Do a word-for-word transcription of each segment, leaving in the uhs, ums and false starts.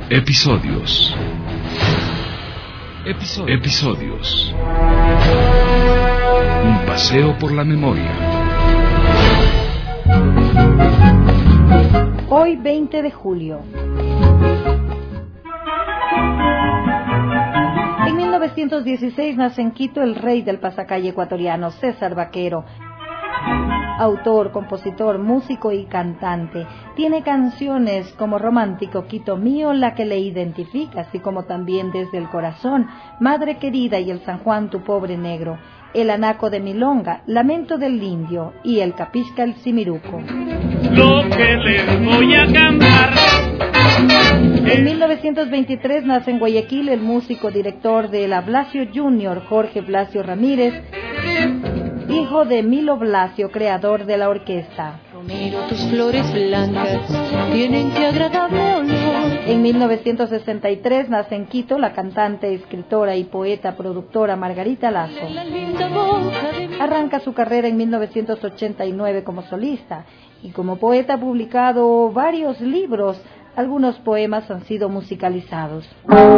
Episodios. Episodios. Episodios. Un paseo por la memoria. Hoy veinte de julio. En mil novecientos dieciséis nace en Quito el rey del pasacalle ecuatoriano, César Vaquero. Autor, compositor, músico y cantante. Tiene canciones como Romántico Quito Mío, La que le identifica, así como también Desde el Corazón, Madre Querida y El San Juan tu Pobre Negro, El Anaco de Milonga, Lamento del Indio y El Capisca el Simiruco. Lo que les voy a cantar. En mil novecientos veintitrés nace en Guayaquil el músico director de la Blasio Junior, Jorge Blasio Ramírez, hijo de Milo Blasio, creador de la orquesta. Romero, tus flores blancas tienen qué agradable olor. En mil novecientos sesenta y tres nace en Quito la cantante, escritora y poeta productora Margarita Lazo. Arranca su carrera en mil novecientos ochenta y nueve como solista y como poeta ha publicado varios libros. Algunos poemas han sido musicalizados.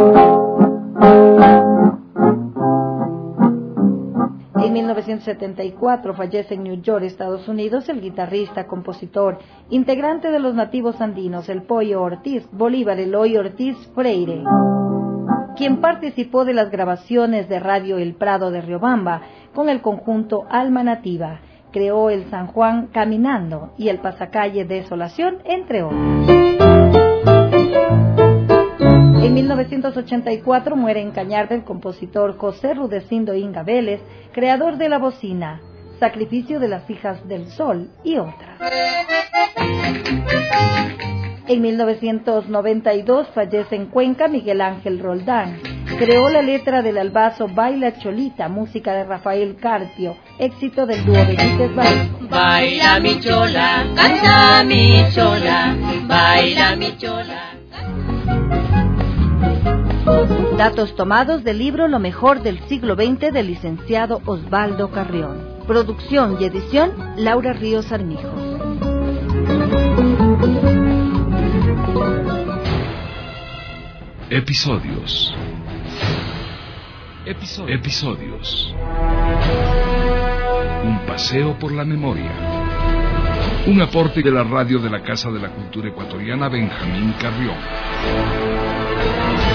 En mil novecientos setenta y cuatro fallece en New York, Estados Unidos, el guitarrista, compositor, integrante de los nativos andinos, el Pollo Ortiz, Bolívar Eloy Ortiz Freire, quien participó de las grabaciones de Radio El Prado de Riobamba con el conjunto Alma Nativa. Creó el San Juan Caminando y el Pasacalle Desolación, entre otros. En mil novecientos ochenta y cuatro muere en Cañar el compositor José Rudecindo Inga Vélez, creador de La Bocina, Sacrificio de las Hijas del Sol y otras. En mil novecientos noventa y dos fallece en Cuenca Miguel Ángel Roldán. Creó la letra del albazo Baila Cholita, música de Rafael Carpio, éxito del dúo Benítez Vallejo. Baila mi chola, canta mi chola, baila mi chola. Datos tomados del libro Lo mejor del siglo veinte del licenciado Osvaldo Carrión. Producción y edición Laura Ríos Armijo. Episodios. Episodios. Episodios. Un paseo por la memoria. Un aporte de la radio de la Casa de la Cultura Ecuatoriana Benjamín Carrión.